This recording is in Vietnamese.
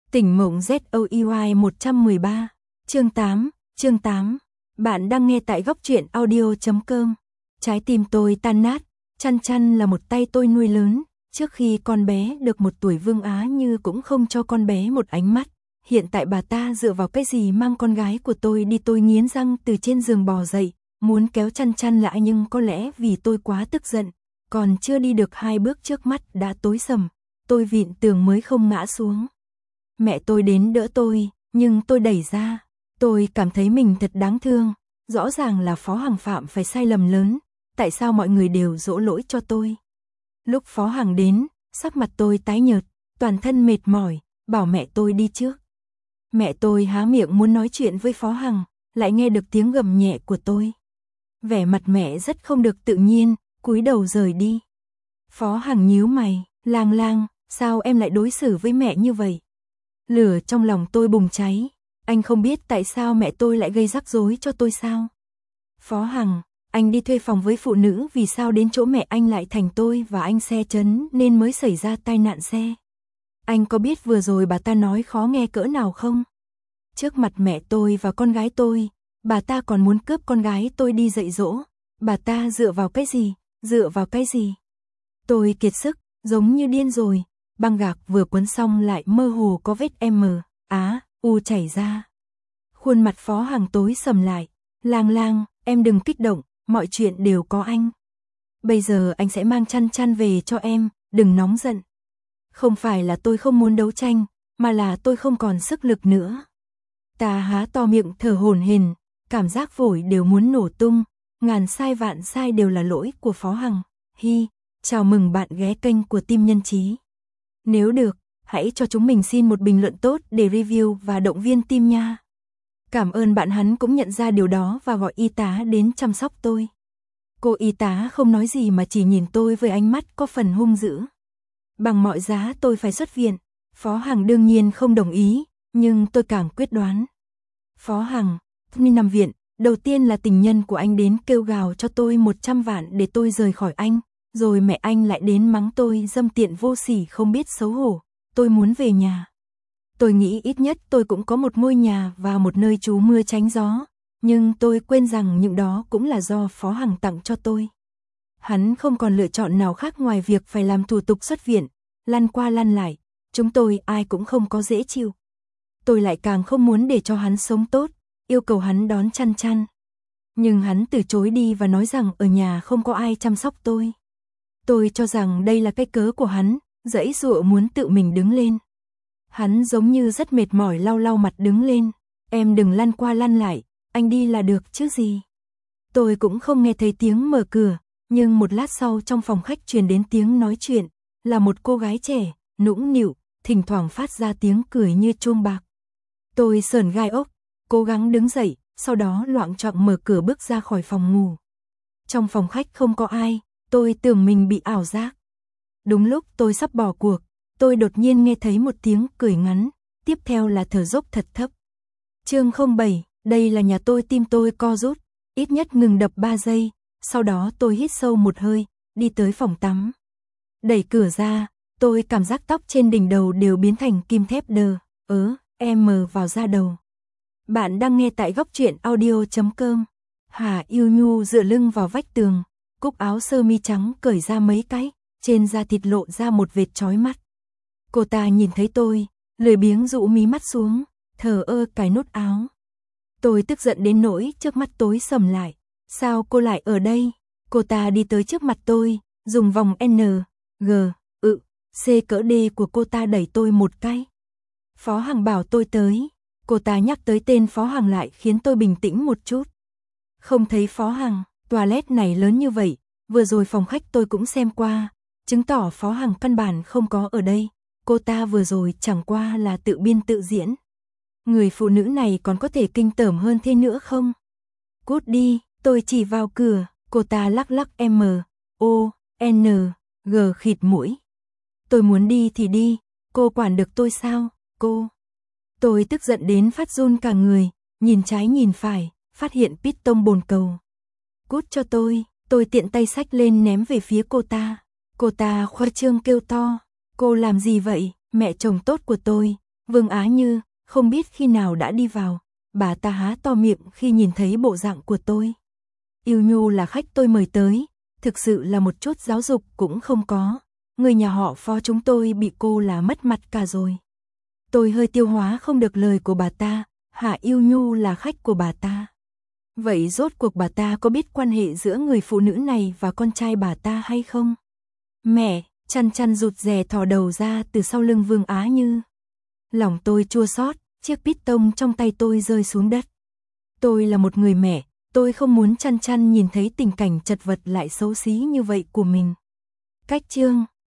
Tỉnh mộng ZOEY 113, chương 8, bạn đang nghe tại góc truyện audio.com. Trái tim tôi tan nát, Chăn Chăn là một tay tôi nuôi lớn, trước khi con bé được 1 tuổi Vương Á Như cũng không cho con bé một ánh mắt. Hiện tại bà ta dựa vào cái gì mang con gái của tôi đi? Tôi nghiến răng từ trên giường bò dậy, muốn kéo Chăn Chăn lại nhưng có lẽ vì tôi quá tức giận, còn chưa đi được 2 bước trước mắt đã tối sầm, tôi vịn tường mới không ngã xuống. Mẹ tôi đến đỡ tôi, nhưng tôi đẩy ra. Tôi cảm thấy mình thật đáng thương, rõ ràng là Phó Hằng phạm phải sai lầm lớn, tại sao mọi người đều dỗ lỗi cho tôi? Lúc Phó Hằng đến, sắc mặt tôi tái nhợt, toàn thân mệt mỏi, bảo mẹ tôi đi trước. Mẹ tôi há miệng muốn nói chuyện với Phó Hằng, lại nghe được tiếng gầm nhẹ của tôi. Vẻ mặt mẹ rất không được tự nhiên, cúi đầu rời đi. Phó Hằng nhíu mày, Lang Lang, sao em lại đối xử với mẹ như vậy? Lửa trong lòng tôi bùng cháy, anh không biết tại sao mẹ tôi lại gây rắc rối cho tôi sao? Phó Hằng, anh đi thuê phòng với phụ nữ, vì sao đến chỗ mẹ anh lại thành tôi và anh xe chấn nên mới xảy ra tai nạn xe? Anh có biết vừa rồi bà ta nói khó nghe cỡ nào không? Trước mặt mẹ tôi và con gái tôi, bà ta còn muốn cướp con gái tôi đi dạy dỗ. Bà ta dựa vào cái gì? Dựa vào cái gì? Tôi kiệt sức, giống như điên rồi. Băng gạc vừa quấn xong lại mơ hồ có vết U chảy ra. Khuôn mặt Phó Hằng tối sầm lại. Lang Lang, em đừng kích động, mọi chuyện đều có anh. Bây giờ anh sẽ mang Chăn Chăn về cho em, đừng nóng giận. Không phải là tôi không muốn đấu tranh, mà là tôi không còn sức lực nữa. Ta há to miệng thở hổn hển, cảm giác phổi đều muốn nổ tung, ngàn sai vạn sai đều là lỗi của Phó Hằng. Chào mừng bạn ghé kênh của Team Nhân Trí. Nếu được, hãy cho chúng mình xin một bình luận tốt để review và động viên team nha. Cảm ơn bạn. Hắn cũng nhận ra điều đó và gọi y tá đến chăm sóc tôi. Cô y tá không nói gì mà chỉ nhìn tôi với ánh mắt có phần hung dữ. Bằng mọi giá tôi phải xuất viện. Phó Hằng đương nhiên không đồng ý, nhưng tôi càng quyết đoán. Phó Hằng, đi nằm viện, đầu tiên là tình nhân của anh đến kêu gào cho tôi 100 vạn để tôi rời khỏi anh. Rồi mẹ anh lại đến mắng tôi dâm tiện vô sỉ không biết xấu hổ. Tôi muốn về nhà. Tôi nghĩ ít nhất tôi cũng có một ngôi nhà và một nơi trú mưa tránh gió. Nhưng tôi quên rằng những đó cũng là do Phó Hằng tặng cho tôi. Hắn không còn lựa chọn nào khác ngoài việc phải làm thủ tục xuất viện. Lăn qua lăn lại, chúng tôi ai cũng không có dễ chịu. Tôi lại càng không muốn để cho hắn sống tốt, yêu cầu hắn đón Chăn Chăn. Nhưng hắn từ chối đi và nói rằng ở nhà không có ai chăm sóc tôi. Tôi cho rằng đây là cái cớ của hắn, giãy giụa muốn tự mình đứng lên. Hắn giống như rất mệt mỏi lau lau mặt đứng lên. Em đừng lăn qua lăn lại, anh đi là được chứ gì. Tôi cũng không nghe thấy tiếng mở cửa, nhưng một lát sau trong phòng khách truyền đến tiếng nói chuyện, là một cô gái trẻ, nũng nịu, thỉnh thoảng phát ra tiếng cười như chuông bạc. Tôi sởn gai ốc, cố gắng đứng dậy, sau đó loạng choạng mở cửa bước ra khỏi phòng ngủ. Trong phòng khách không có ai. Tôi tưởng mình bị ảo giác. Đúng lúc tôi sắp bỏ cuộc, tôi đột nhiên nghe thấy một tiếng cười ngắn, tiếp theo là thở dốc thật thấp. Chương 07, đây là nhà tôi. Tim tôi co rút, ít nhất ngừng đập 3 giây, sau đó tôi hít sâu một hơi, đi tới phòng tắm. Đẩy cửa ra, tôi cảm giác tóc trên đỉnh đầu đều biến thành kim thép đờ, vào da đầu. Bạn đang nghe tại góc truyện audio.com. Hà Yêu Nhu dựa lưng vào vách tường. Cúc áo sơ mi trắng cởi ra mấy cái, trên da thịt lộ ra một vệt chói mắt. Cô ta nhìn thấy tôi, lười biếng rũ mí mắt xuống, thờ ơ cài nút áo. Tôi tức giận đến nỗi trước mắt tối sầm lại. Sao cô lại ở đây? Cô ta đi tới trước mặt tôi, dùng vòng N, G, C cỡ D của cô ta đẩy tôi một cái. Phó Hằng bảo tôi tới. Cô ta nhắc tới tên Phó Hằng lại khiến tôi bình tĩnh một chút. Không thấy Phó Hằng. Toilet này lớn như vậy, vừa rồi phòng khách tôi cũng xem qua, chứng tỏ Phó Hằng căn bản không có ở đây. Cô ta vừa rồi chẳng qua là tự biên tự diễn. Người phụ nữ này còn có thể kinh tởm hơn thế nữa không? Cút đi, tôi chỉ vào cửa, cô ta lắc lắc G khịt mũi. Tôi muốn đi thì đi, cô quản được tôi sao, cô? Tôi tức giận đến phát run cả người, nhìn trái nhìn phải, phát hiện piston bồn cầu. Cút cho tôi tiện tay xách lên ném về phía cô ta. Cô ta khoa trương kêu to, cô làm gì vậy, mẹ chồng tốt của tôi, Vương Á Như, không biết khi nào đã đi vào, bà ta há to miệng khi nhìn thấy bộ dạng của tôi. Yêu Nhu là khách tôi mời tới, thực sự là một chút giáo dục cũng không có. Người nhà họ Phó chúng tôi bị cô là mất mặt cả rồi. Tôi hơi tiêu hóa không được lời của bà ta, Hạ Yêu Nhu là khách của bà ta. Vậy rốt cuộc bà ta có biết quan hệ giữa người phụ nữ này và con trai bà ta hay không? Mẹ, Chăn Chăn rụt rè thò đầu ra từ sau lưng Vương Á Như. Lòng tôi chua xót, chiếc piston trong tay tôi rơi xuống đất. Tôi là một người mẹ, tôi không muốn Chăn Chăn nhìn thấy tình cảnh chật vật lại xấu xí như vậy của mình. Cách chương